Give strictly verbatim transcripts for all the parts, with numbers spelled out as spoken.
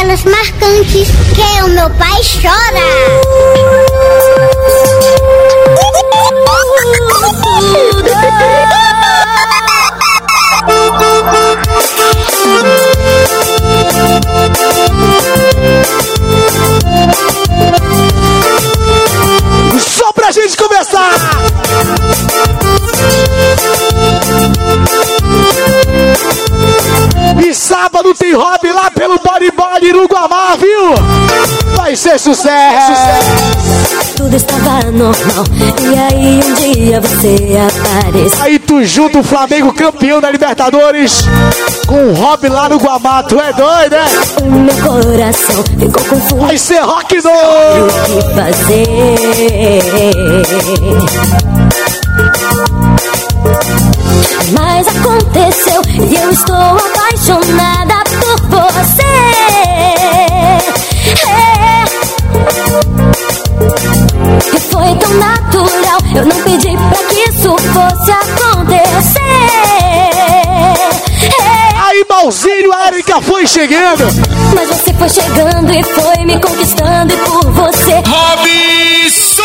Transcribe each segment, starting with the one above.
cenas marcantes que o meu pai chora. Só pra gente começar! E sábado tem hobby lá pelo Body Body no Guamá, viu? Vai ser sucesso! Tudo estava normal, e aí um dia você apareceu. Aí tu junta o Flamengo campeão da Libertadores com o hobby lá no Guamá, tu é doido, né? O meu coração ficou confuso. Vai ser rock no! O que fazer? Mas aconteceu e eu estou apaixonada por você. É. E foi tão natural, eu não pedi pra que isso fosse acontecer. É. Aí, Malzinho, a Erika foi chegando. Mas você foi chegando e foi me conquistando, e por você Robson!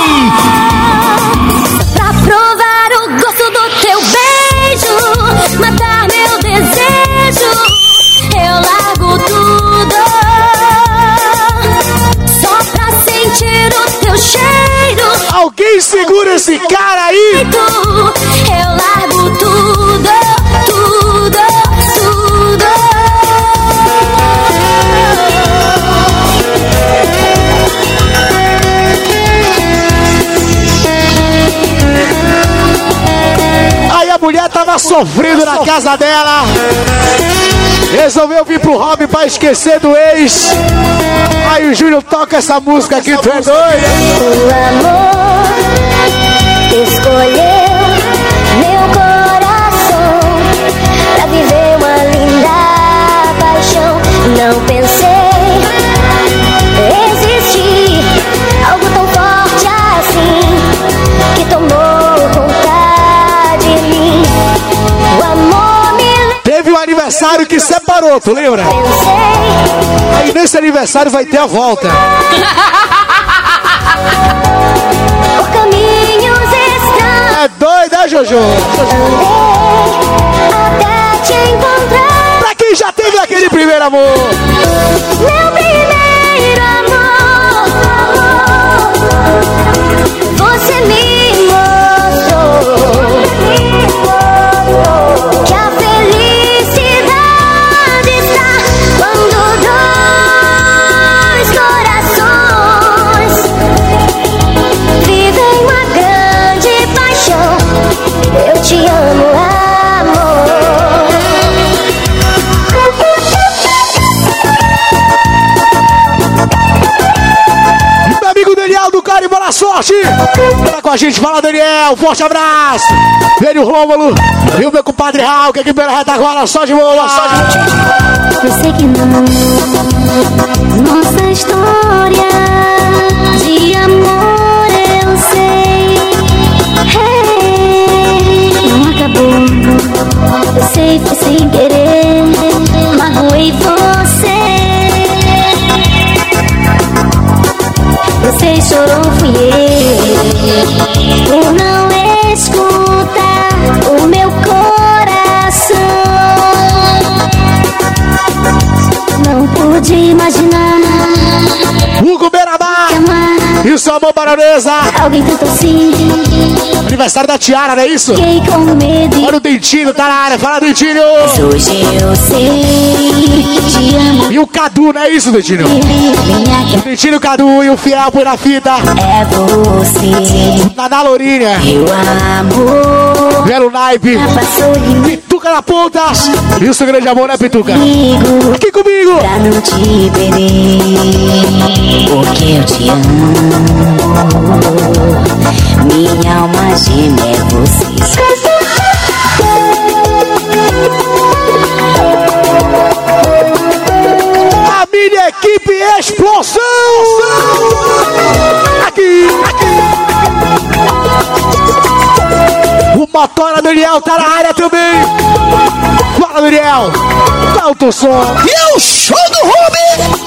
pra provar o gosto do teu beijo, matar meu desejo, eu largo tudo só pra sentir o teu cheiro. Alguém segura esse cara aí! Eu largo tudo, tudo, tudo. Aí a mulher tava sofrendo na casa dela, resolveu vir pro hobby pra esquecer do ex. Aí o Júnior toca essa música aqui, tu é doido? O amor escolheu meu coração pra viver uma linda paixão. Não pensei existir algo tão forte assim que tomou conta de mim. O amor me Teve um aniversário que separou, tu lembra? pensei. Aí nesse aniversário vai ter a volta. Por caminhos estranhos É doido, é, Jojo? andei até te encontrar. Pra quem já teve aquele primeiro amor. Meu primeiro amor, você me mostrou que a felicidade está quando dois corações vivem uma grande paixão. Eu te amo, amor. Meu amigo Daniel do Cari, boa sorte! Tá com a gente, fala Daniel, forte abraço! Vem o Rômulo e o meu compadre Raul, que aqui pela retaguarda, só de boa, só de boa! Eu sei que não, nossa história de amor eu sei, hey, não acabou. Eu sei, foi sem querer, magoei você. Você chorou, fui eu, por não escutar o meu coração. Não pude imaginar Hugo Beirabá amar e o seu amor baronesa. alguém tanto assim. Aniversário da Tiara, não é isso? Fiquei com medo. Olha o Dentinho, tá na área, fala Dentinho! Hoje eu sei, te amo. E o Cadu, não é isso, Dentinho? Minha O Dentinho, o Cadu e o Fiel põe na fita. é você. Naná Lourinha, Meu amor Velo Naipe, passou de Pituca na ponta. E o seu grande amor, né, Pituca? comigo Aqui comigo! pra não te perder, porque eu te amo. Minha alma gêmea é você. A minha equipe Explosão! Aqui, aqui! O Motora Daniel tá na área também! Fala, Daniel! Alto som! E o show do Rubi!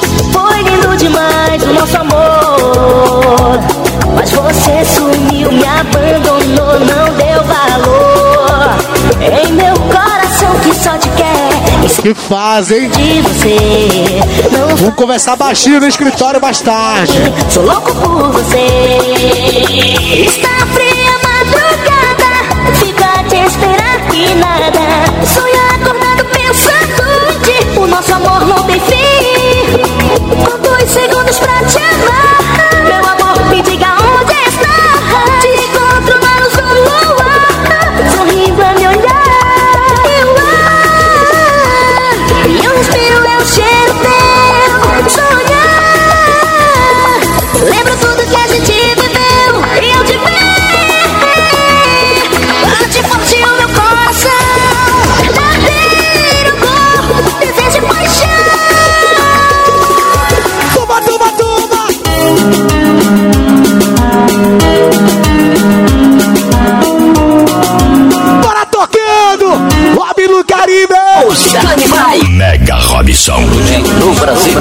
Que fazem? De você. Não Vamos conversar baixinho no escritório mais tarde. sou louco por você. Está fria a madrugada, fico a te esperar e nada. Sonho acordado pensando em ti. O nosso amor não tem fim. Com dois segundos pra te amar. Meu amor, me diga onde está. Te encontro na luz do luar, sorrindo a me olhar. Eu ar, e eu respiro é o cheiro teu. Sonhar, lembro tudo que a gente viveu. E eu te ver, bate forte o meu coração. Verdadeiro amor, desejo e paixão. Toma, toma, toma! Bora tocando! Rob no Caribe! Mega Robson. No Brasil.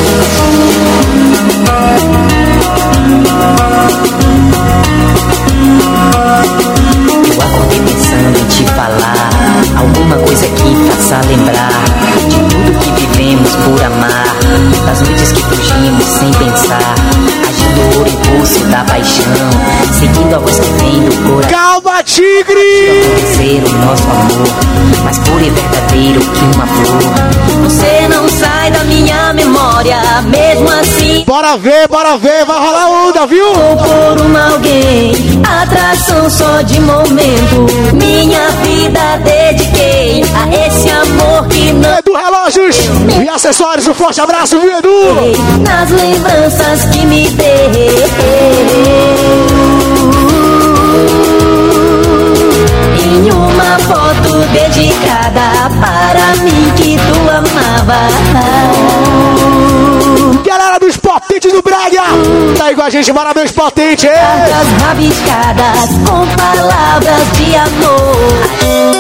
Eu acordei pensando em te falar alguma coisa que faça lembrar de tudo que vivemos por amar, das noites que fugimos sem pensar, agindo por impulso da paixão, seguindo a voz que vem do coração. Calma, tigre! Acontecer o nosso amor, mais puro e verdadeiro que uma flor. Você não sai da minha memória, mesmo assim. Bora ver, bora ver, vai rolar onda, viu? Ou por uma alguém, atração só de momento. Minha vida dediquei a esse amor que não. Edu Relógios e acessórios, um forte abraço, viu, Edu? Nas lembranças que me deu. Em uma foto dedicada para mim que tu amava. Galera dos potentes do Brega, tá aí com a gente, bora ver os potentes. Cartas rabiscadas com palavras de amor.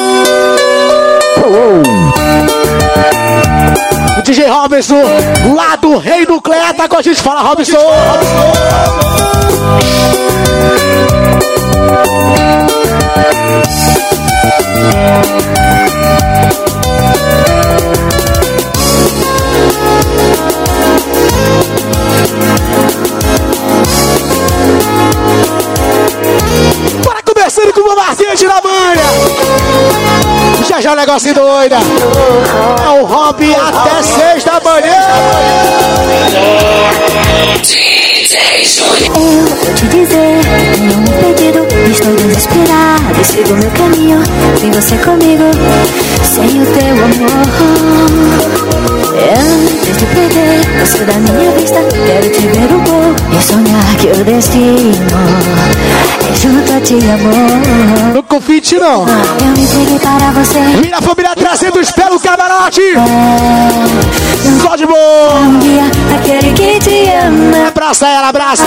O D J Robinson, lá do Rei Nuclear, tá com a gente, fala Robinson. Bora começando com o Martins na manha. Já já o negócio doida. É o hobby até seis da manhã. Eu vou te dizer, tenho um pedido, estou desesperado, sigo meu caminho, sem você comigo, sem o teu amor. Antes de perder você da minha vista, quero te ver um pouco e sonhar que o destino é junto a ti, amor. Não confite não. Eu me entreguei para você. Minha família trazendo os pés no camarote. É, Só de boa. um dia, aquele que te ama. Abraça ela, abraça.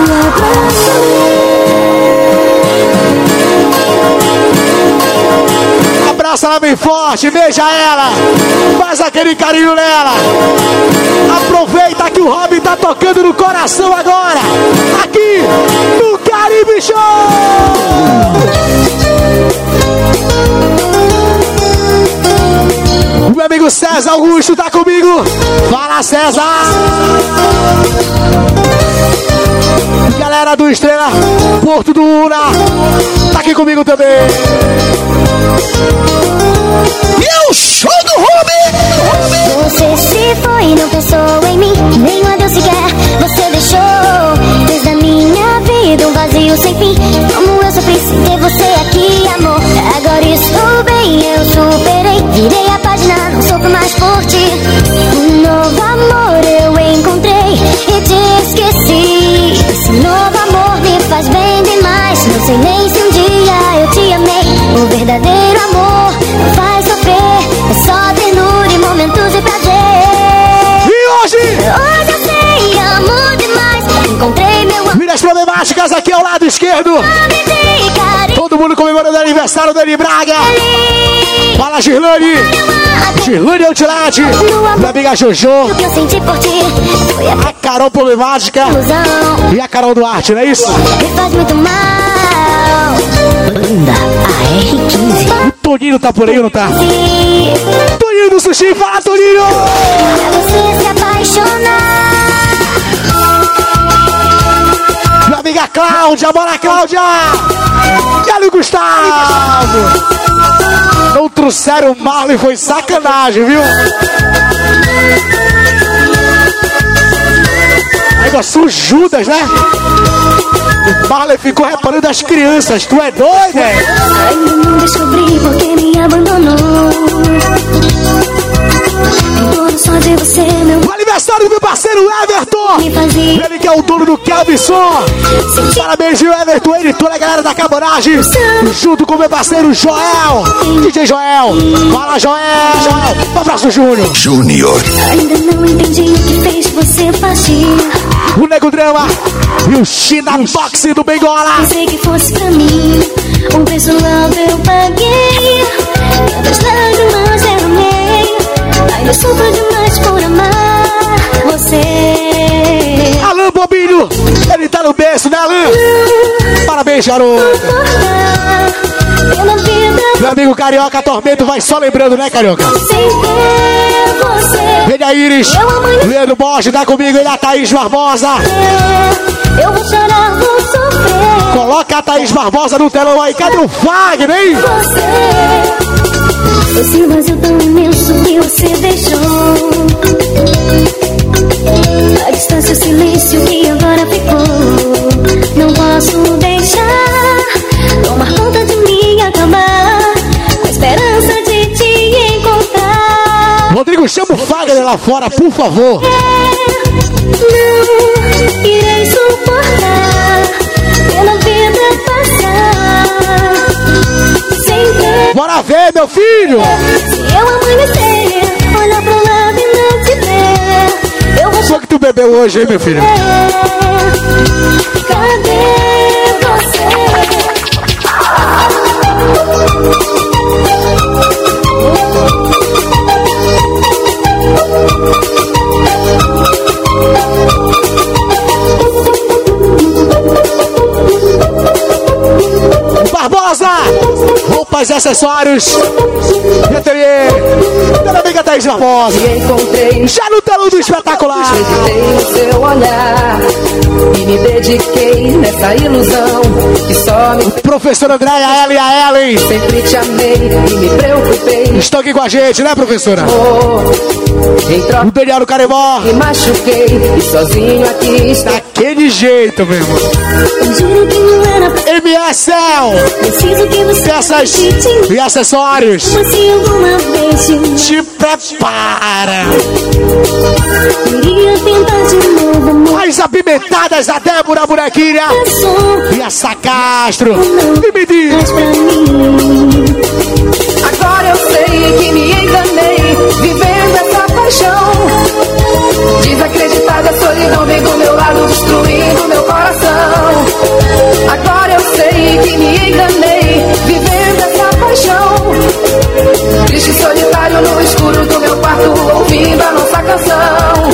Abraça ela bem forte, beija ela. Faz aquele carinho nela. Aproveita que o Robin tá tocando no coração agora. Aqui no Caribe Show. Meu amigo César Augusto tá comigo. Fala, César. Galera do Estrela, Porto do Una, tá aqui comigo também. E o show do Rubi! Você se foi e não pensou em mim, nem um adeus sequer você deixou. Fez da minha vida um vazio sem fim. Como eu sofri sem ter você aqui, amor. Agora estou bem, eu superei. Virei a página, não sofro mais por ti. Um novo amor eu encontrei e te esqueci. Esse novo amor me faz bem demais. Não sei nem se um dia eu te amei. O verdadeiro amor não faz sofrer, é só ternura e momentos de prazer. E hoje? Hoje eu sei, amo demais. Encontrei meu amor. Minas Problemáticas aqui ao lado esquerdo. Todo mundo comemorando o aniversário da Eli Braga. Fala, Girlane. Girlane Outlet. Minha amiga Jojo. O que eu senti por ti foi a A Carol Problemática. ilusão. E a Carol Duarte, não é isso? Me faz muito mal. Banda A R quinze. O Toninho tá por aí, não tá? E Toninho do Sushi, fala, Toninho! Pra você se apaixonar. Minha amiga Cláudia, bora Cláudia! E ali o Gustavo! Não trouxeram o Marlon e foi sacanagem, viu? Negócio Judas, né? O Marley ficou reparando as crianças. Tu é doido, é? Ainda não descobri porque me abandonou. Em torno só de você, meu. O aniversário do meu parceiro Everton! Ele que é o dono do Kelvison! Parabéns, viu, Everton? Ele e toda a galera da Caboragem! Junto com o meu parceiro Joel! D J Joel! Fala, Joel! Joel! Um abraço, Júnior! Júnior! Ainda não entendi o que fez você partir. O Nego Drama e o China Boxe do Bengola! Pensei que fosse pra mim um preço alto eu paguei. Tantas lágrimas eu amei. Ainda sofro demais por amar você. Alan Bobinho! Ele tá no berço, né, Alan? Parabéns, garoto! Pela vida, Meu amigo Carioca, Tormento vai só lembrando, né, Carioca? sem ter você. Vem a Iris, Leandro Borges, tá comigo, ele é a Thaís Barbosa. Eu vou chorar, vou sofrer. Coloca a Thaís Barbosa no telão aí, cadê o Fagner, hein? Você, esse vazio tão imenso que você deixou. A distância, o silêncio que agora ficou. Não posso deixar tomar conta de mim e acabar com a esperança de te encontrar. Rodrigo, chama o Fagner lá fora, por favor. Não irei suportar pela vida passar sem ter. Bora ver, meu filho! Se eu amanhecer, olhar pro lado e não te ver, eu vou Só que tu bebeu hoje, hein, meu filho? chorar. Cadê você? Barbosa! Roupas e acessórios. E ateliê. Minha amiga Thaís Barbosa. Encontrei, Já no telão do espetacular. meditei no seu olhar e me dediquei nessa ilusão que só me Professora Andréia, ela e a Ellen sempre te amei e me preocupei. estão aqui com a gente, né, professora? Em troca O Daniel do Carimó. me machuquei e sozinho aqui está. Daquele jeito, meu irmão. Juro que não era M S L. preciso que você Peças acredite. e acessórios. Mas se alguma vez te Te prepara. iria tentar de novo, amor. As apimentadas, a Débora Bonequinha Só e a Sacastro. não E me diz. faz pra mim. Agora eu sei que me enganei, vivendo essa paixão. Desacreditada, a solidão vem do meu lado, destruindo meu coração. Agora eu sei que me enganei, vivendo essa paixão. Triste e solitário no escuro do meu quarto, ouvindo a nossa canção.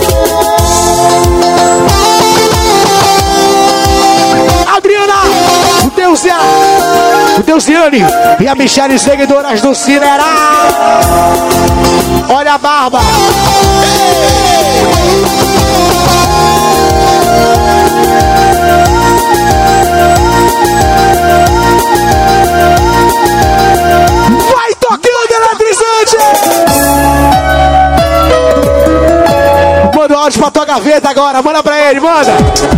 Adriana, o Deus é o Deusiane e a Michelle, seguidoras do Cinerá. Olha a barba. Vai tocando, eletrizante. Manda o áudio pra tua gaveta agora, manda pra ele, manda.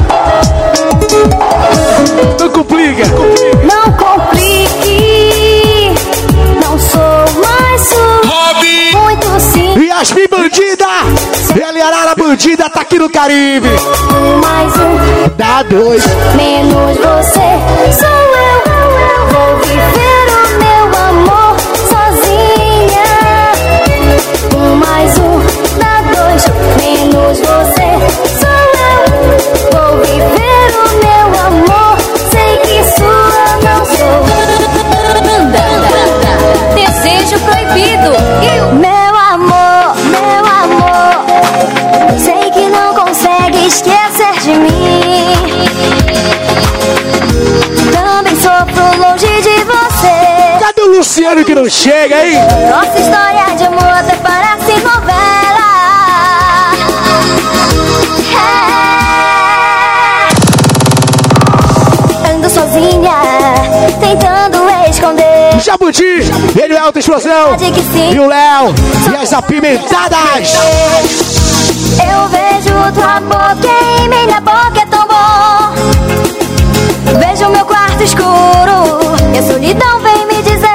Não complica. Não complique, não sou mais sua. Muito simples, Yasmin Bandida, Ela e Arara Bandida tá aqui no Caribe. mais um, Dá dois. menos você. Sou eu, vou viver o meu amor sozinha. Um mais um, dá dois, menos você. Sou eu, vou viver o meu amor. Sei que sua não sou. Desejo proibido. Meu amor, meu amor. Sei que não consegue esquecer de mim. Também sofro longe de você. Cadê o Luciano que não chega, hein? Nossa história de amor até parece novela. É. Ando sozinha, tentando esconder. Jabuti, ele é alta explosão. E o Léo, e as apimentadas. Eu vejo tua boca em minha boca, é tão bom. Vejo meu quarto escuro e a solidão vem me dizer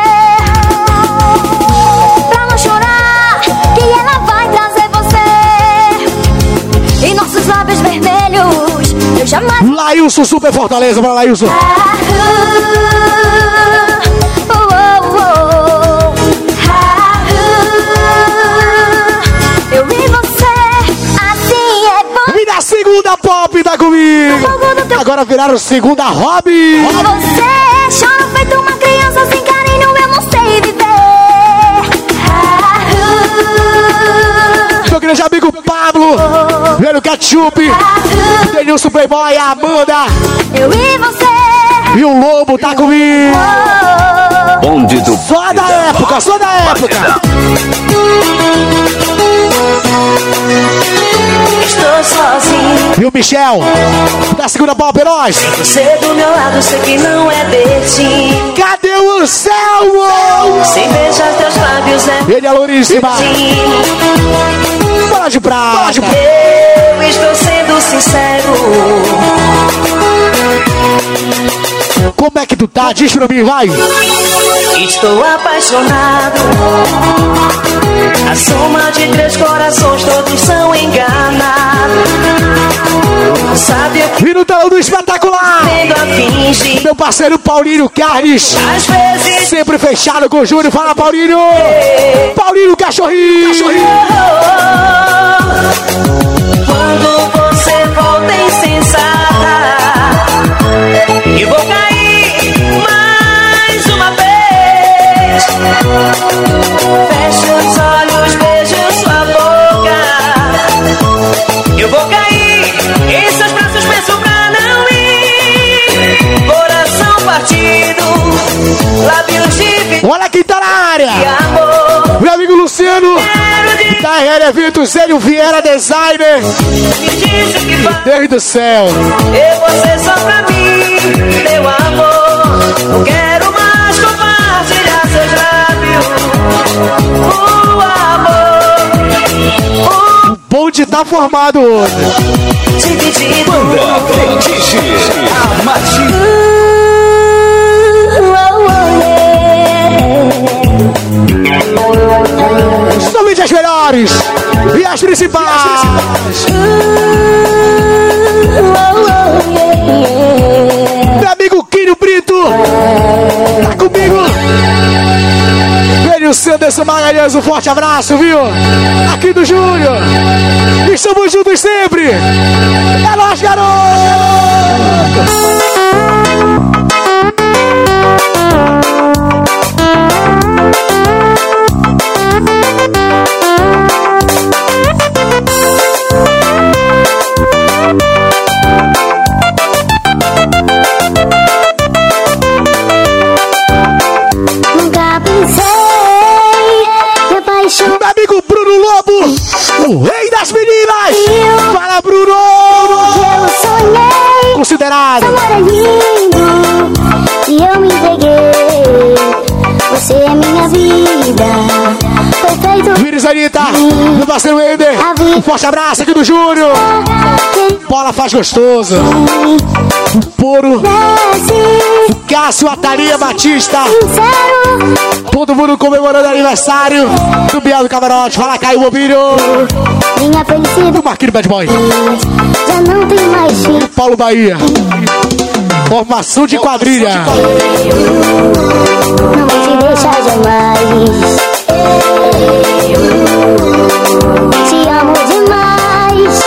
pra não chorar, que ela vai trazer você. E nossos lábios vermelhos eu jamais... Lailson, Super Fortaleza, para Lailson. Ah, uh, uh, uh, uh, ah, uh, eu e você, assim é bom. E na segunda pop tá comigo. Agora viraram segunda hobby. Você chora feito uma criança sem carinho, eu não sei viver. Ah, uh, Meu grande amigo Pablo, velho Ketchup, Denilson Playboy, a Amanda. eu e você. E o Lobo tá comigo. Oh, Bonde do Só da época, só da época. Estou sozinho, E o Michel, da segunda pop, heróis. você do meu lado, sei que não é destino. Cadê o Anselmo? Sem beijar teus lábios é Ele é louríssima. destino. Bola de prata. Eu estou sendo sincero. Como é que tu tá? Diz pra mim, vai. Estou apaixonado. A soma de três corações, todos são enganados. Sabe o que E no telão do espetacular, tendo a fingir? meu parceiro Paulinho Carnes, Às vezes sempre fechado com o Júnior. Fala, Paulinho. Paulinho Cachorrinho. Cachorrinho. quando você volta insensata, eu vou cair mais uma vez. Fecho os olhos, beijo sua boca. Eu vou cair em seus braços, penso pra não ir. Coração partido, lábios de Olha quem tá na área. amor. Meu amigo Luciano, Quero de da R L Eventos, Zélio Vieira, designer. me diz o que faz. Deus do céu. Eu você só pra mim, meu amor. Não quero mais compartilhar seus lábios. O amor, O bonde tá formado hoje. o dividido. a magia. Somente as melhores e as principais. Meu amigo Quinho Brito tá comigo. Velho Sanderson Magalhães, um forte abraço, viu? Aqui do Júnior. Estamos juntos sempre. É nóis, garoto. Nunca pensei que a paixão Meu amigo Bruno Lobo, o rei das meninas. Fala, Bruno. eu sonhei. Considerado. Amor é lindo e eu me entreguei. Você é minha vida. Foi feito Vires Anitta, meu parceiro Ender. Um forte abraço aqui do Júnior. Bola faz gostoso. Puro. desce. Cássio Atalia Batista. Sincero, Todo mundo comemorando aniversário do Biel do Camarote. Fala, Caio Bobinho. minha felicidade Do Marquinhos Bad Boy. já não tem mais fim. Paulo Bahia. Formação de quadrilha. Não vou te deixar jamais. Te amo demais.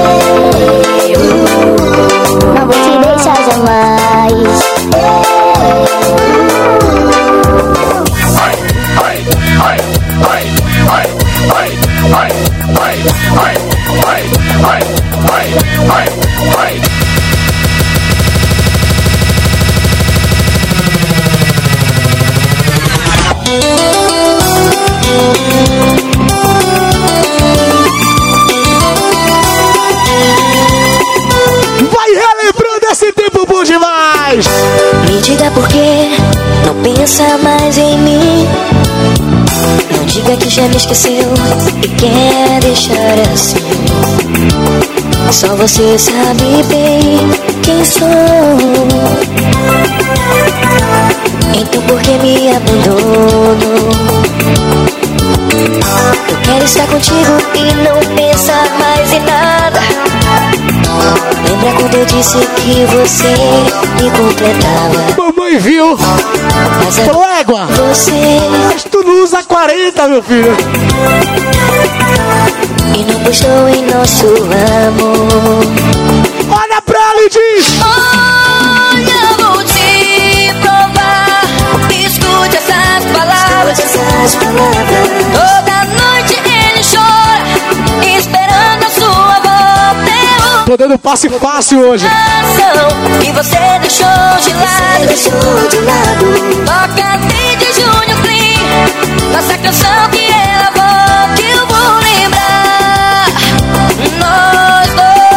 Não vou te deixar jamais. pensar mais em mim. Não diga que já me esqueceu e quer deixar assim. Só você sabe bem quem sou. Então por que me abandonou? Eu quero estar contigo e não pensar mais em nada. Lembra quando eu disse que você me completava? Mamãe viu. Mas é Falou, égua. você. Mas tu não usa quarenta, meu filho. E não postou em nosso amor. Olha pra ela e diz: Olha, vou te provar. Escute essas palavras. Escute essas palavras. Toda noite ele chora, esperando a sua volta. tô dando passe fácil hoje. E você deixou de lado. Deixou de lado. Toca desde Júnior Clean. Nossa canção que ela volta, que eu vou lembrar. Nós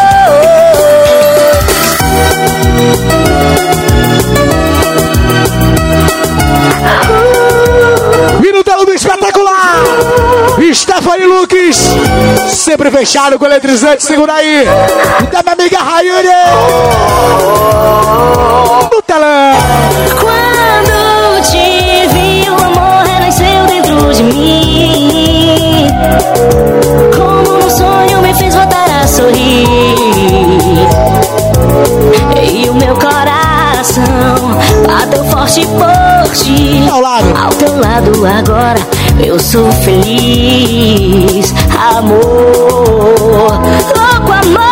dois. Minutelo do espetacular. Stephanie Lucas. Sempre fechado com eletrizante. Segura aí. Da minha amiga Rayane. No telão. Quando te vi, o amor renasceu dentro de mim. Como um sonho me fez voltar a sorrir. E o meu coração bateu forte por ti. Ao lado. Ao teu lado agora eu sou feliz. Amor, louco amor.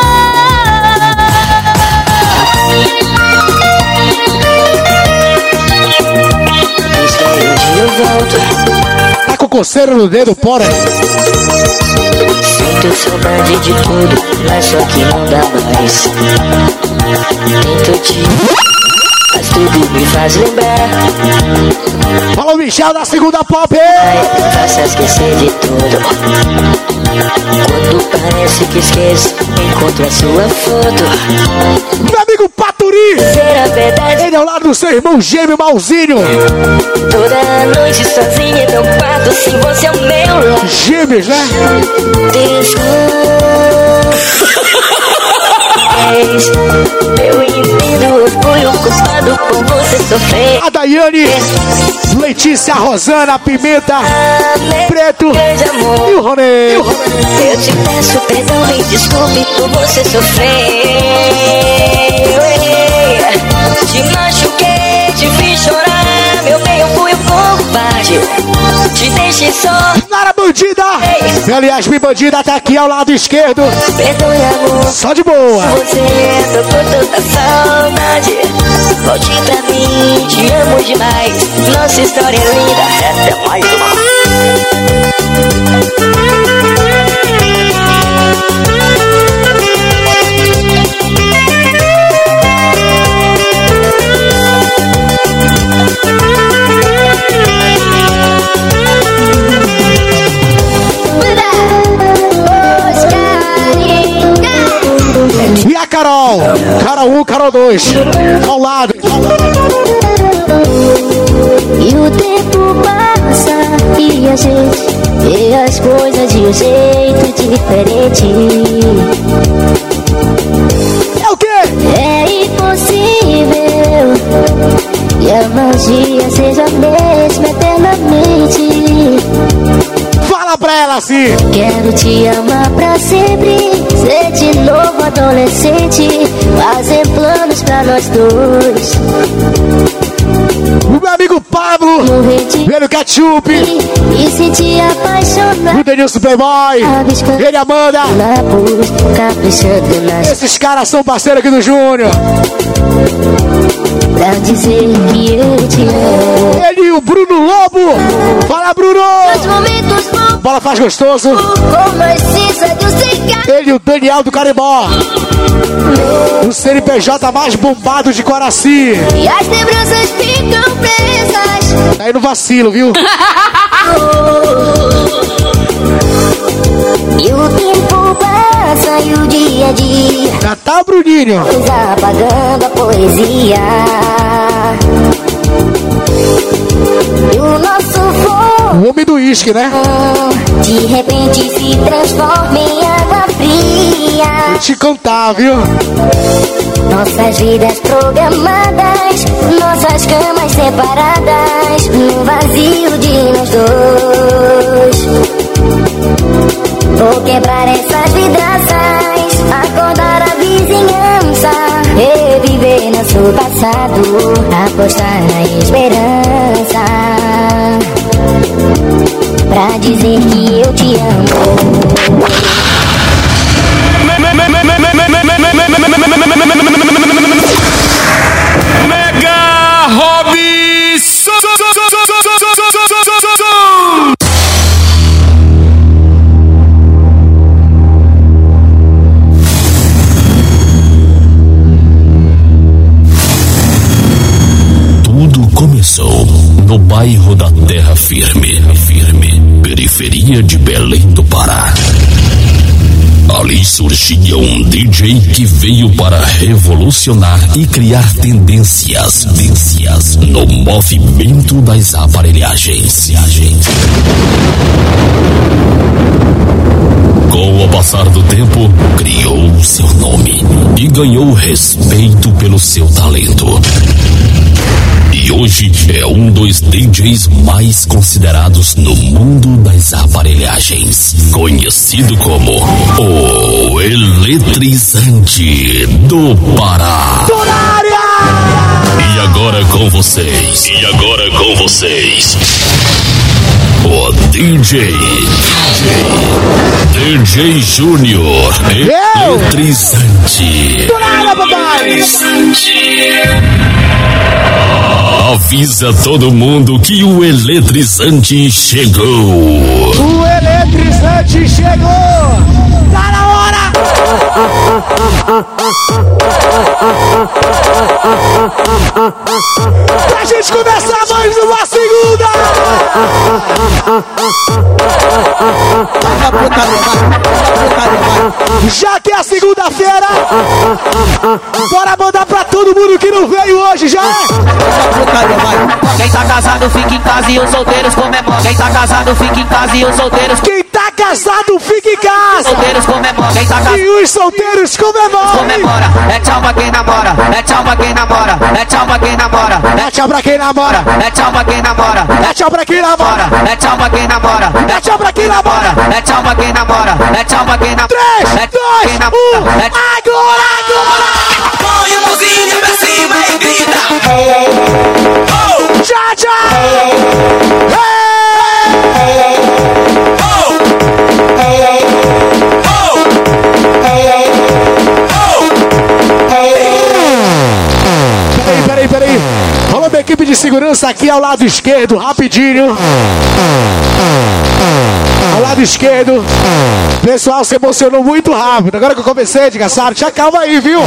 Eu volto. Tá com coceira no dedo, porra. Sinto saudade de tudo, mas só que não dá mais. Tento te... mas tudo me faz lembrar. Fala o Michel da segunda pop. Ai, me faça esquecer de tudo. Quando parece que esqueço, encontro a sua foto. Meu amigo Paturi. Será verdade? Ele é ao lado do seu irmão gêmeo Malzinho. Toda noite sozinha em meu quarto, sem você ao meu lado. Gêmeos, né? Eu entendo, eu fui o culpado por você sofrer. A Daiane, Letícia, Rosana, Pimenta, Preto e o Ronei. Eu te peço perdão, me desculpe por você sofrer. Te machuquei, te fiz chorar. Meu bem, eu fui o covarde. Te deixei só. Nara Bandida. E aliás, minha bandida tá aqui ao lado esquerdo. Perdoe, amor. Só de boa. Você tocou tanta saudade. Volte pra mim, te amo demais. Nossa história é linda, essa é mais uma. E a Carol? Carol um, Carol dois. Ao lado. E o tempo passa e a gente vê as coisas de um jeito diferente. É o quê? É impossível que a magia seja a mesma eternamente. Fala pra ela assim. Quero te amar pra sempre, ser de novo adolescente, fazer planos pra nós dois. O meu amigo Pablo, velho Ketchup, e sentir apaixonado. o Denilson Playboy, ele Amanda. Na busca, caprichando nas... Esses caras são parceiros aqui do Júnior. Pra dizer que eu te amo. Ele e o Bruno Lobo. Fala, Bruno. Nos momentos bons, Bola faz gostoso. como a cinza de um cigarro. Ele e o Daniel do Carimbó. O C N P J mais bombado de Coraci. E as lembranças ficam presas. Tá aí no vacilo, viu? E o tempo passa e o dia a dia Já tá, Bruninho. apagando a poesia. E o nosso fogo, o homem do uísque, né? de repente se transforma em água fria. Vou te contar, viu? Nossas vidas programadas, nossas camas separadas, no vazio de nós dois. Vou quebrar essas vidraças, acordar a vizinhança, reviver nosso passado, apostar na esperança, pra dizer que eu te amo. Mega Robson. Tudo começou no bairro da Terra Firme, firme, periferia de Belém do Pará. Ali surgia um D J que veio para revolucionar e criar tendências, tendências no movimento das aparelhagens. Com o passar do tempo, criou o seu nome e ganhou respeito pelo seu talento. E hoje é um dos D Js mais considerados no mundo das aparelhagens, conhecido como o Eletrizante do Pará. E agora com vocês, e agora com vocês, o D J, D J Júnior, Eletrizante. Avisa todo mundo que o Eletrizante chegou. O Eletrizante chegou. Tá na hora. Pra gente começar mais uma segunda. Já que é a segunda-feira, bora mandar pra todo mundo que não veio hoje, já é? Quem tá casado fica em casa e os solteiros comemoram. Quem tá casado fica em casa e os solteiros Quem tá casado fica em casa. solteiros comemoram. Quem tá casado E os solteiros comemoram. comemora. É tchau pra quem namora. É tchau pra quem namora. É tchau pra quem namora. É tchau pra quem namora. É tchau pra quem namora. É tchau pra quem namora. É tchau pra quem namora. É tchau pra quem namora. É tchau pra quem namora. É tchau pra quem namora. Três, É dois, quem um. namora. É Agora, agora. Põe a mãozinha pra cima e grita. Tchau, tchau. Peraí, peraí, peraí. Falou minha equipe de segurança aqui ao lado esquerdo, rapidinho. Ao lado esquerdo. Pessoal, se emocionou muito rápido. Agora que eu comecei, diga, Sara, te acalma aí, viu?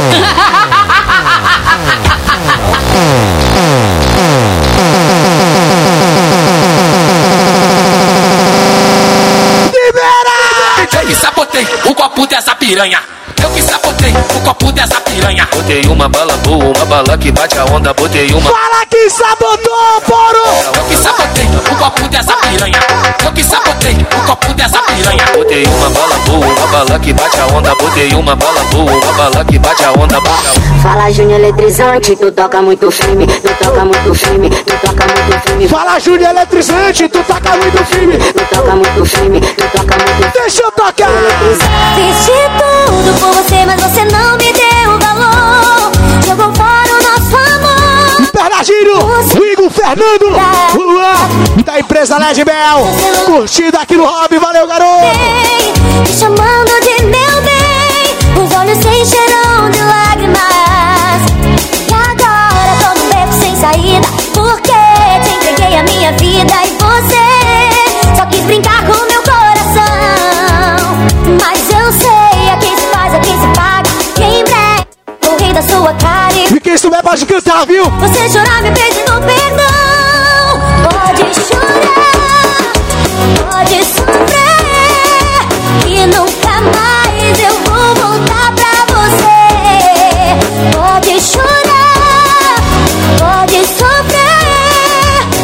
Libera! Eu que sabotei o copo dessa piranha. Eu que sabotei o copo dessa piranha. Botei uma bala boa, uma bala que bate a onda. Botei uma. Fala que sabotou, Poro! Eu que sabotei o copo dessa piranha. Eu que sabotei o copo dessa piranha. Botei uma bala boa, uma bala que bate a onda. Botei uma bala boa, uma bala que bate a onda. Fala, Júnior Eletrizante, tu toca muito firme, tu toca muito firme, tu toca muito firme. Fala, Júnior Eletrizante, tu toca muito firme. Tu toca muito firme, tu toca muito firme. Deixa eu tocar! Fiz de tudo por você, mas você não me deu valor. Jogou fora o nosso amor. Bernardinho, o Igor, Fernando, o Luan, da empresa Led Mel. Curtido aqui no Hobby, valeu, garoto! Ei, me chamando de meu bem, os olhos se encheram de lágrimas. E agora tô num beco sem saída, porque te entreguei a minha vida e você só quis brincar com meu coração. Mas eu sei, a quem se faz, a quem se paga, que em breve vou rir da sua cara e E quem souber pode cantar, viu? você chorar me pedindo perdão. Pode chorar, pode sofrer, e nunca mais eu vou voltar pra você. Pode chorar, pode sofrer,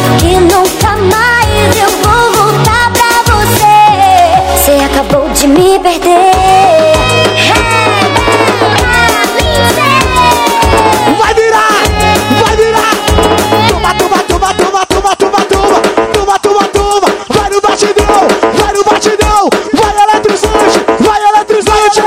pode me perder. Vai virar, vai virar. Toma, toma, toma, toma, toma, toma, toma. Toma, toma, toma. Vai no batidão, vai no batidão. Vai eletrizante, vai eletrizante.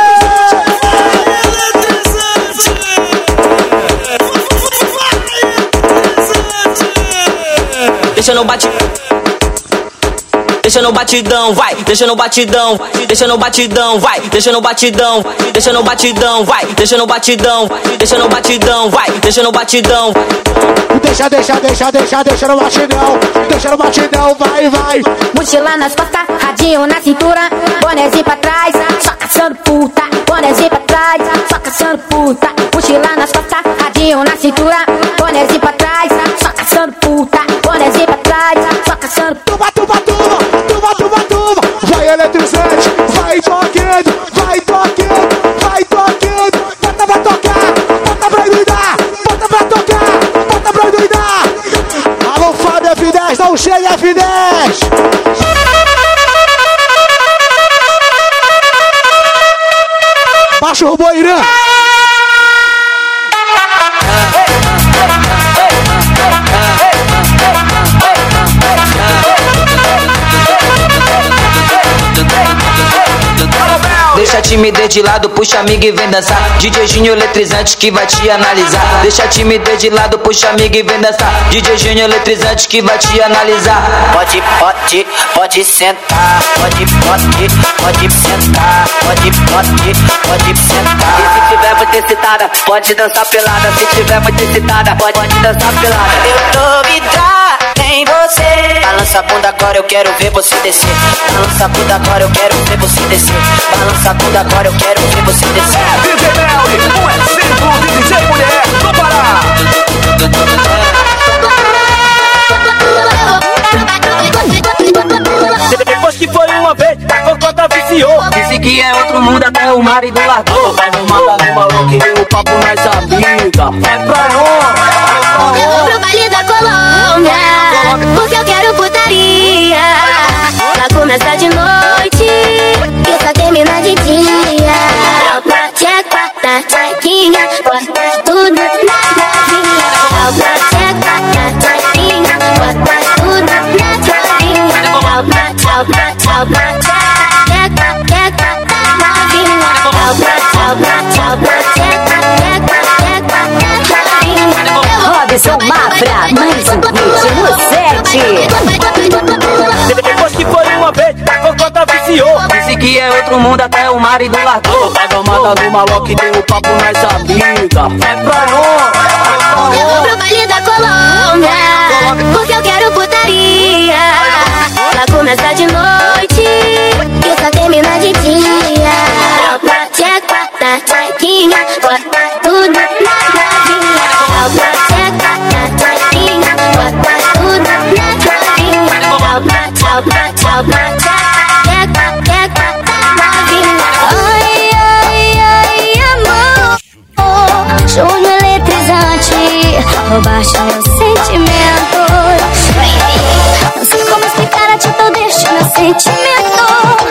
Deixa no batidão. Deixa no batidão, vai, deixa no batidão, deixa no batidão, vai, deixa no batidão, deixa no batidão, vai, deixa no batidão, deixa no batidão, vai, deixa no batidão. Deixa, deixa, deixa, deixa, deixa no batidão, deixa no batidão, vai, vai. Mochila nas costas, radinho na cintura, bonézinho pra trás, só caçando puta. Bonézinho pra trás, só caçando puta. Mochila nas costas, radinho na cintura, bonézinho pra trás, só caçando puta. Bonézinho pra trás, só caçando puta. Tuba, tuba, tuba, tuba, tuba, tuba. Vai eletrizante, vai toquendo, vai toquendo, vai toquendo. Bota pra tocar, bota pra doidar, bota pra tocar, bota pra doidar. Alô, Fábio F dez, não chega F dez. Baixa o robô Irã. Deixa a timidez de lado, puxa amigo e vem dançar. D J Júnior eletrizante que vai te analisar. Deixa a timidez de lado, puxa amigo e vem dançar. D J Júnior eletrizante que vai te analisar. Pode, pode, pode sentar. Pode, pode, pode sentar. Pode, pode, pode sentar. E se tiver muito excitada, pode dançar pelada. Se tiver muito excitada, pode, pode dançar pelada. Eu tô vidrada em você. Balança a bunda agora, eu quero ver você descer. Balança a bunda agora, eu quero ver você descer. Balança a bunda agora, eu quero ver você descer. D J Melly, um exemplo de D J mulher do Pará. Depois que foi uma vez, a cocota viciou. Disse que é outro mundo, até o marido largou. Vai no mata no maluco e o papo nas amigas. Vai pra onde? Eu vou pro baile da Colômbia, porque eu quero putaria. Lá começa de noite e só termina de dia. Alta tcheca, tá tchequinha, bota tudo na novinha. Alta tcheca, tá tchequinha, bota tudo na novinha. Alta, alta, alta, tcheca, tcheca, novinha. Alta, alta, alta, tcheca, tcheca, tcheca, novinha. Robson Mafra, mais um hit no set. Depois que foi uma vez, a cocota viciou. Disse que é outro mundo, até o marido largou. Vai no mata no maluco e deu o papo nas amigas. Vai pra onde? Eu vou pro baile da Colômbia, porque eu quero putaria. Lá começa de noite e só termina de dia. Alta tcheca, tá tchequinha, bota tudo na novinha. Alta tcheca, tá tchequinha, bota tudo na novinha. Alta, alta, alta, tcheca, tcheca, novinha. Ai, ai, ai, amor, Júnior eletrizante, roubaste meus sentimentos. Não sei como explicar a atitude deste meu sentimento.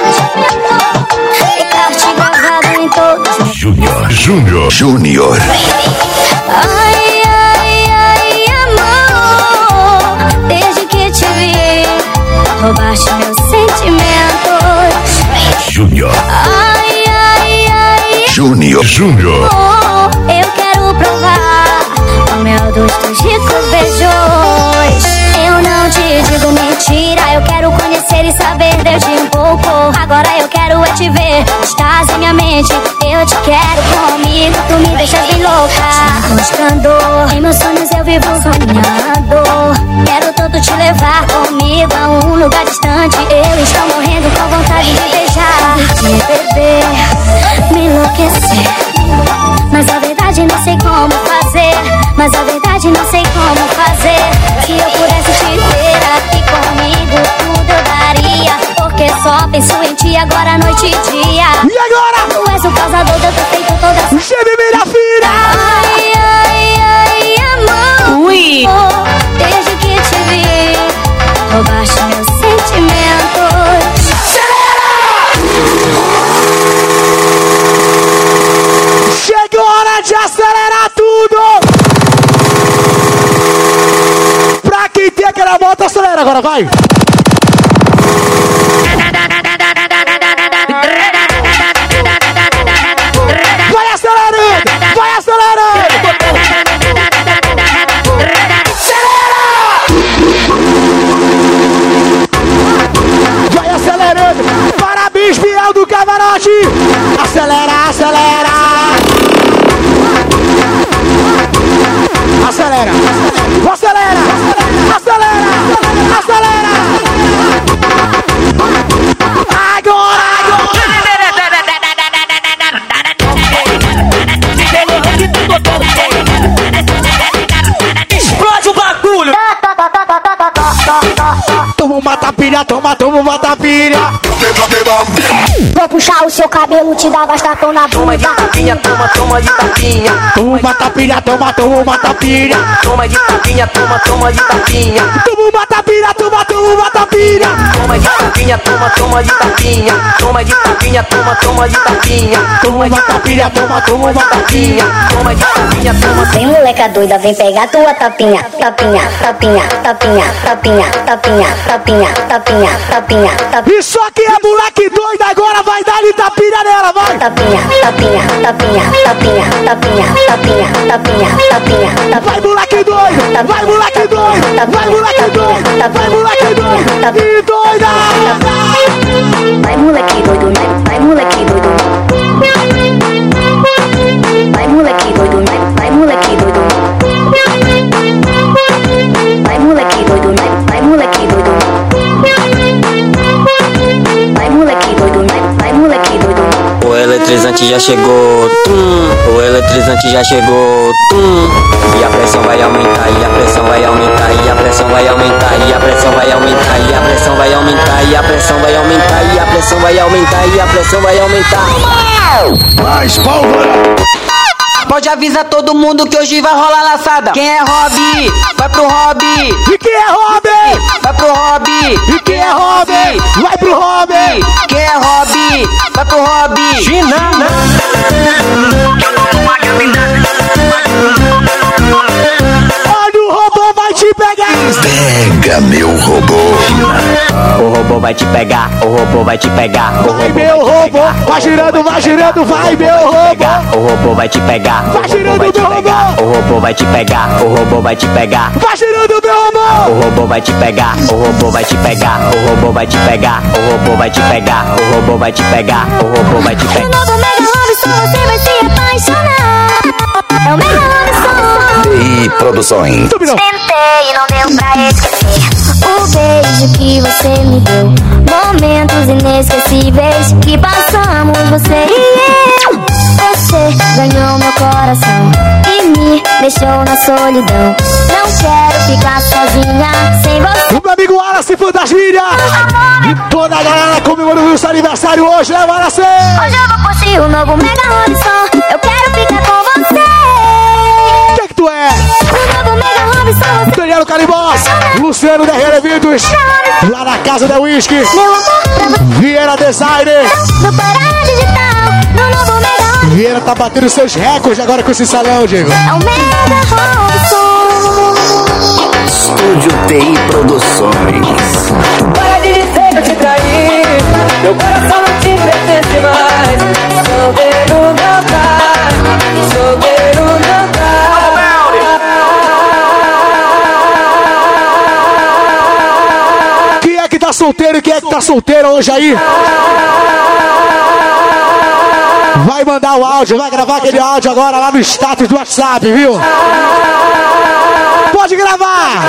Ficar-te gravado em todos. Júnior, Júnior, Júnior. Ai, ai, ai, amor, desde que te vi, roubaste meus sentimentos. Júnior. Ai, ai, ai, Júnior, Júnior. amor, eu quero provar o mel dos teus ricos beijos. Eu não te digo mentira, eu quero conhecer e saber desde um pouco. Agora eu quero é te ver, estás em minha mente. Eu te quero comigo, tu me deixas bem louca. Te buscando, em meus sonhos eu vivo sonhando. Quero tanto te levar comigo a um lugar distante. Eu estou morrendo com vontade de beijar, de beber, me enlouquecer. Mas a verdade não sei como fazer. Mas a verdade não sei como fazer. Se eu pudesse te ter aqui comigo, tudo eu daria. Porque só penso em ti agora, noite e dia. E agora? Tu és o causador de eu ter feito toda essa... Chame minha filha! Ai, ai, ai, amor. Ui. Desde que te vi, roubaste meus sentimentos. Acelera agora, vai! Vai acelerando! Vai acelerando! Vai acelerando! Parabéns, Biel do Camarote! Acelera, acelera! Acelera! Acelera! Acelera! Acelera! Agora! Explode o bagulho! Toma uma tapinha, toma, toma uma tapinha! Vou puxar o seu cabelo, te dar bastapão na Toma de bunda. tapinha, toma, toma de tapinha. Toma uma tapinha, toma, toma uma tapinha! Toma de tapinha, toma, toma de tapinha. Toma uma tapinha, toma, toma uma tapinha! Toma de tapinha, toma, toma de tapinha. Toma de tapinha, toma, toma de tapinha. Toma uma tapinha, toma, toma uma tapinha! Toma de tapinha, toma. Vem moleca doida, vem pegar tua tapinha. Tapinha, tapinha, tapinha, tapinha, tapinha, tapinha, tapinha, tapinha, tapinha. Isso aqui é moleque doido, agora vai dar-lhe tapinha nela, vai! Tapinha, tapinha, tapinha, tapinha, tapinha, tapinha, tapinha, tapinha, tapinha. Vai moleque doido! Vai moleque doido! Vai moleque doido! Vai moleque doido! E doida! Vai moleque doido, vai moleque doido. Vai moleque doido, vai moleque doido. Vai moleque doido, vai moleque doido. Vai moleque doido, vai moleque doido. O eletrizante já chegou, tum. O eletrizante já chegou, tum. E a pressão vai aumentar, e a pressão vai aumentar, e a pressão vai aumentar, e a pressão vai aumentar, e a pressão vai aumentar, e a pressão vai aumentar, e a pressão vai aumentar, e a pressão vai aumentar. Mais pólvora! Pode avisar todo mundo que hoje vai rolar laçada. Quem é Hobby? Vai pro Hobby. E quem é Robin? Vai pro Hobby. E quem é Robin? Vai pro Robin! Quem é Hobby? Vai pro Hobby. China. Olha o robô vai te pegar! Pega meu robô. O robô vai te pegar, o robô vai te pegar. O Vai robô meu vai te robô! pegar, Vai girando, vai girando, vai meu robô! O robô vai te pegar, o Vai robô girando, vai te meu pegar. robô. O robô vai te pegar, o robô vai te pegar. Vai girando meu robô! O robô vai te pegar, o robô vai te pegar, o robô vai te pegar, o robô vai te pegar, o robô vai te pegar, o robô vai te No pegar. novo Mega Robson você vai se apaixonar. É o Mega Robson. T I Produções. Tudo bem. Tentei e não deu pra esquecer o beijo que você me deu. Momentos inesquecíveis que passamos, você e eu. Você ganhou meu coração e me deixou na solidão. Não quero ficar sozinha sem você. O meu amigo Wallace Fantasmilha! E toda a galera comemorando o seu aniversário hoje, né, Wallace? Hoje eu vou curtir o novo Mega Robson. Eu quero ficar com você. Quem que tu é? O novo Mega Robson, você Daniel Cariboss, Luciano da Herrera Eventos, lá na casa da Whisky, meu amor pra você. Vieira Designer. No Pará Digital, no novo Mega Robson. Vieira tá batendo seus recordes agora com esse salão, Diego. É o Mega Robson. Estúdio T I Produções. Para de dizer que eu te traí. Meu coração não te pertence mais. Solteiro não dá. Solteiro não dá. Quem é que tá solteiro e quem é que tá solteiro hoje aí? Vai mandar o áudio, vai gravar aquele áudio agora lá no status do WhatsApp, viu? Pode gravar!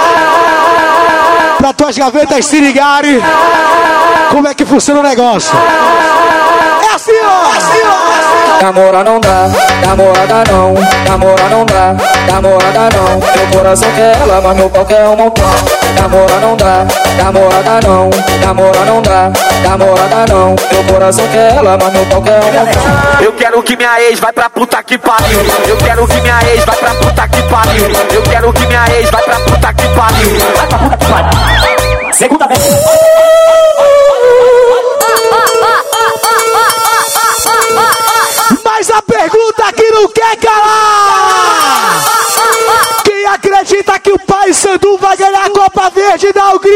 Pra tuas gavetas se ligarem como é que funciona o negócio. É assim, ó! É assim, ó! Namora não dá, namorada não. Namora não dá, namorada não. Meu coração quer ela, mas meu pau quer um montão. Namora não dá, namorada não. Namora não dá, namorada não. Meu coração quer ela, mas meu pau quer um montão. Eu quero que minha ex vai pra puta que pariu. Eu quero que minha ex vai pra puta que pariu. Eu quero que minha ex vai pra puta que pariu. Vai pra puta que pariu. Segunda vez. Mas a pergunta que não quer calar: quem acredita que o Paysandu vai ganhar a Copa Verde, dá o grito!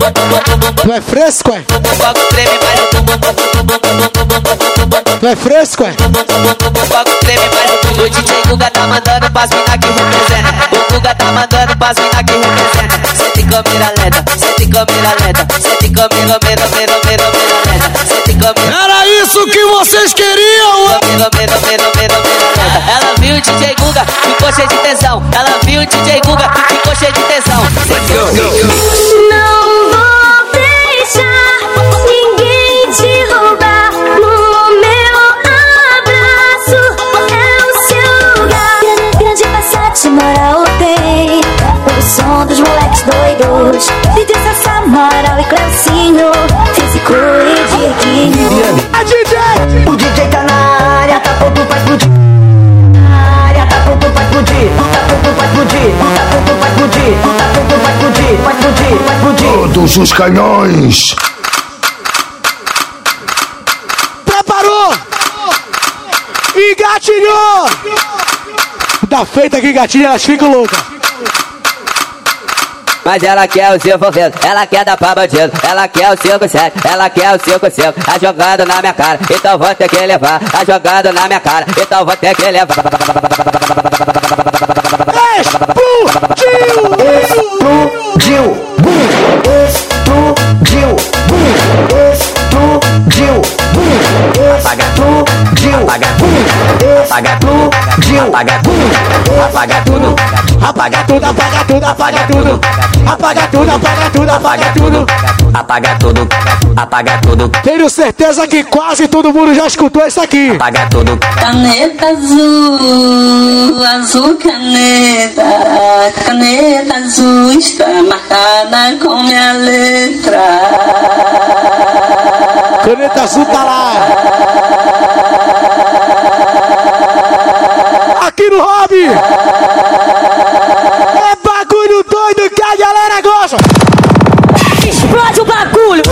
Tu é fresco, é? Tu é fresco, é? O D J Guga tá mandando pras mina que representa. O Guga tá mandando pras mina que representa. Senta em câmera lenta, senta em câmera lenta, senta em câmera, câmera, câmera, câmera lenta. Senta em câmera. Era isso que vocês queriam! Câmera, câmera, câmera, câmera lenta. Ela viu o D J Guga, ficou cheio de tesão. Ela viu o D J Guga, ficou cheio de tesão. Não vou deixar ninguém te roubar. No meu abraço é o seu lugar. Grande Passat, moral tem. O som dos moleques doidos. D J Sassá, Moral e Clancinho. Físico e Dieguinho. A D J! O D J tá na área, tá pronto pra explodir. Na área, tá pronto pra explodir. Tá pronto pra explodir. Tá pronto pra explodir. Tá pronto pra explodir. Vai explodir, vai explodir. Todos os canhões. Preparou! Engatilhou! Da feita que engatilha, elas ficam loucas. Mas ela quer o seu envolvido, ela quer dar pra bandido. Ela quer o cinco sete, ela quer o cinco cinco. Tá jogando na minha cara, então vou ter que levar. Tá jogando na minha cara, então vou ter que levar. Explodiu! Explodiu! Bum! Explodiu! Bum! Explodiu! Bum! Apaga tudo! Apaga tudo! Apaga tudo! Apaga tudo! Apaga tudo! Apaga tudo, apaga tudo, apaga tudo! Apaga tudo, apaga tudo, apaga tudo! Apaga tudo, apaga tudo. Tenho certeza que quase todo mundo já escutou isso aqui. Apaga tudo. Caneta azul, azul caneta. Caneta azul está marcada com minha letra. Caneta azul tá lá. Aqui no Hobby. É bagulho doido que a galera gosta. Explode o bagulho!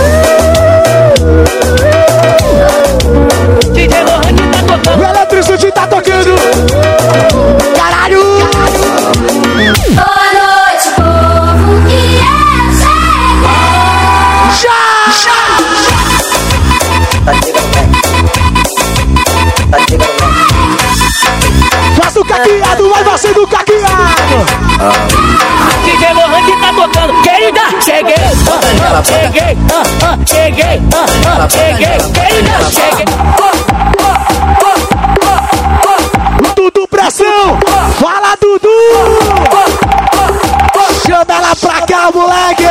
D J Lohan tá tocando. O Eletricity tá tocando. Caralho! Boa noite, povo, que eu cheguei! Já! Já! Tá chegando bem. Tá chegando bem. Faça o caqueado, vai você do caqueado! D J Lohan que tá tocando. Querida, cheguei! Uh, uh, cheguei! Uh, uh, cheguei! Uh, uh, cheguei! Querida, cheguei! Dudu Pressão! Fala, Dudu! Chama ela pra cá, moleque!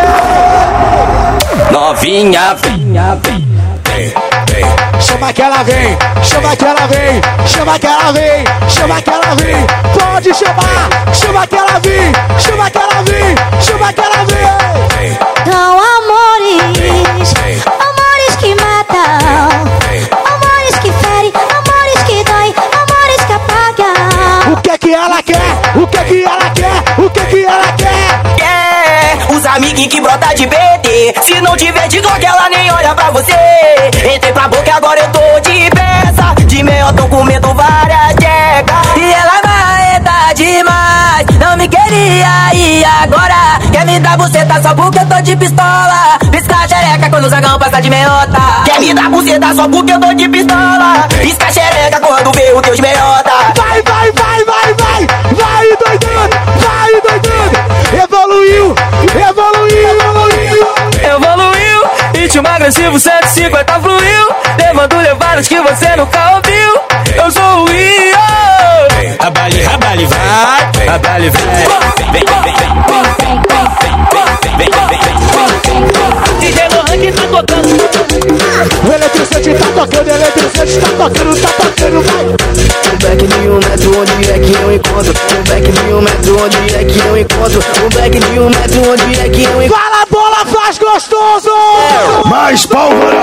Novinha, vinha, vem. Chama que ela vem, chama que ela vem, chama que ela vem, chama que ela vem. Pode chamar, chama que ela vem, chama que ela vem, chama que ela vem. São amores, amores que matam, amores que ferem, amores que doem, amores que apagam. O que que ela quer? O que que ela quer? O que que ela quer? Quer os amiguinhos que brota de B T. Se não tiver de Glock, ela nem olha pra você. Entrei pra boca, agora eu tô de peça. De meio eu tô comendo várias tecas. E ela marreta demais. Não me queria e agora quer me dar buceta só porque eu tô de pistola. Pisca a xereca quando o zagão passa de meiota. Quer me dar buceta só porque eu tô de pistola. Pisca a xereca quando vê o teus meiota. Vai, vai, vai, vai, vai! Vai, doidando! Vai, doidando! Evoluiu! Evoluiu! Evoluiu! Evoluiu, ritmo agressivo cento e cinquenta fluiu. Levando levadas que você nunca ouviu. Eu sou o Rio. Abale, abale, vai. Abale, vai. Vem, vem, vem, vem, vem, vem, vem, vem, vem. D J Lohan que tá tocando. O Eletricity tá tocando, o Eletricity tá tocando, tá tocando, vai. Um back de um metro, onde é que eu encontro? Um back de um metro, onde é que eu encontro? Um back de um metro, onde é que eu encontro? Fala, bola, faz gostoso! Mais pólvora!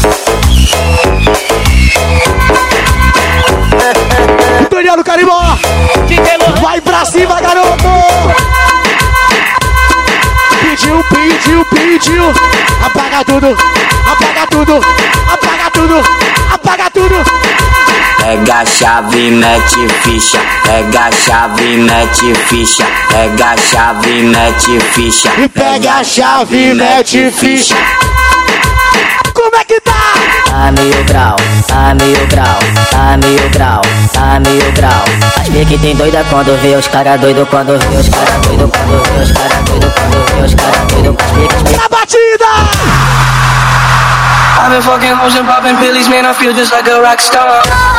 Daniel Carimbó! Vai pra cima, garoto! Pediu, pediu, pediu! Apaga tudo! Apaga tudo! Apaga tudo! Apaga tudo! Pega a chave, mete ficha. Pega a chave, mete ficha. Pega a chave, mete ficha. E pega a chave, mete ficha. Como é que tá? A mil grau, a mil grau, a mil grau, a mil grau. As pique tem doida quando vê os cara doido, quando vê os cara doido, quando vê os cara doido, quando vê os cara doido. As pique, na batida! I've been fucking hoes and popping pillies, man, I feel just like a rock star.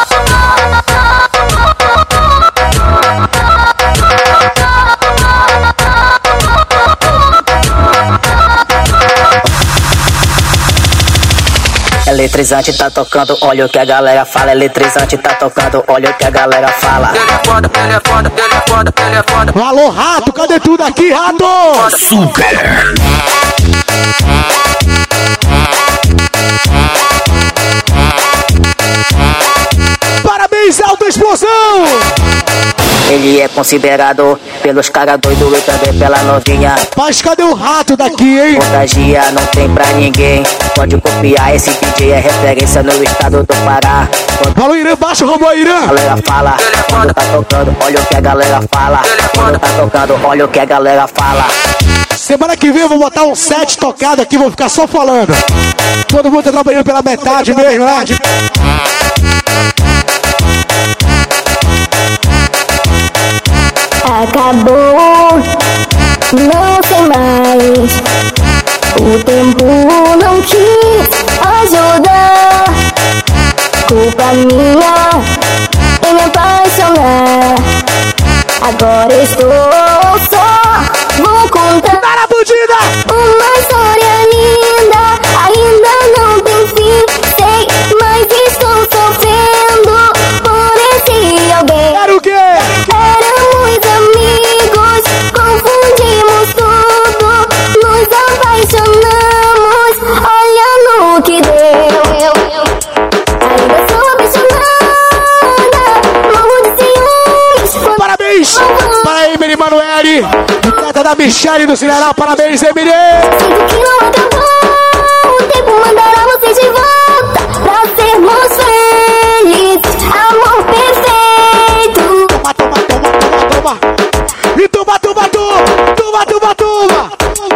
Eletrizante tá tocando, olha o que a galera fala. Eletrizante tá tocando, olha o que a galera fala. Ele é foda, ele é foda, ele é foda, ele é foda. Alô, rato, cadê tudo aqui, rato? Super! Parabéns, Alta Explosão! Ele é considerado pelos cara doido e também pela novinha. Mas cadê o rato daqui, hein? Contagia, não tem pra ninguém. Pode copiar, esse D J é referência no estado do Pará. Alô, Irã, baixa o robô, Irã! A galera fala, quando tá tocando, olha o que a galera fala. Quando tá tocando, olha o que a galera fala. Semana que vem eu vou botar um set tocado aqui, vou ficar só falando. Todo mundo tá trabalhando pela metade mesmo, né? Acabou, não sei mais. O tempo não quis ajudar. Culpa minha em me apaixonar. Agora estou só, vou contar na bandida uma história linda. Ainda não tem fim, sei, mas estou sofrendo por esse alguém. Era o quê? Éramos amigos, confundimos tudo, nos apaixonamos, olha no que deu. Ainda sou apaixonada, morro de ciúmes. Parabéns para Emily Manoeli, neta da Michelle do Cineral. Parabéns, Emily. Sinto que não acabou, o tempo mandará você de volta pra sermos felizes, amor perfeito. Toma, toma, toma, toma, toma. E toma, toma, toma, toma, toma, toma.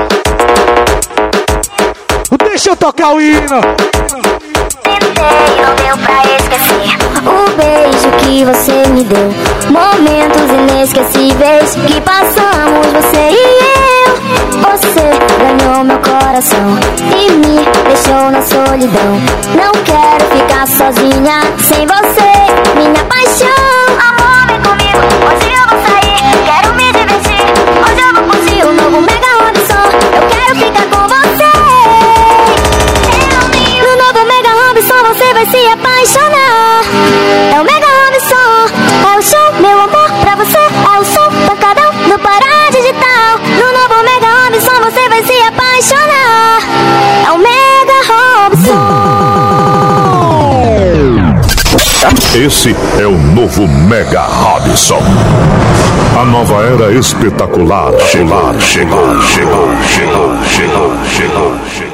Deixa eu tocar o hino. Tentei, não deu pra esquecer o beijo que você me deu. Momentos inesquecíveis que passamos, você e eu. Você ganhou meu coração e me deixou na solidão. Não quero ficar sozinha sem você, minha paixão. Amor, vem comigo, hoje eu vou sair. Quero me divertir, hoje eu vou curtir o novo Mega Robinson. Eu quero ficar com você. No novo Mega Robinson você vai se apaixonar. É o Mega Robinson, é o show, meu amor, pra você. É o som pancadão do Pará Digital. No novo Mega Robinson você vai se apaixonar. É o Mega Robinson. Esse é o novo Mega Robinson. A nova era espetacular. Chegou, chegou, chegou, chegou, chegou, chegou, chegou.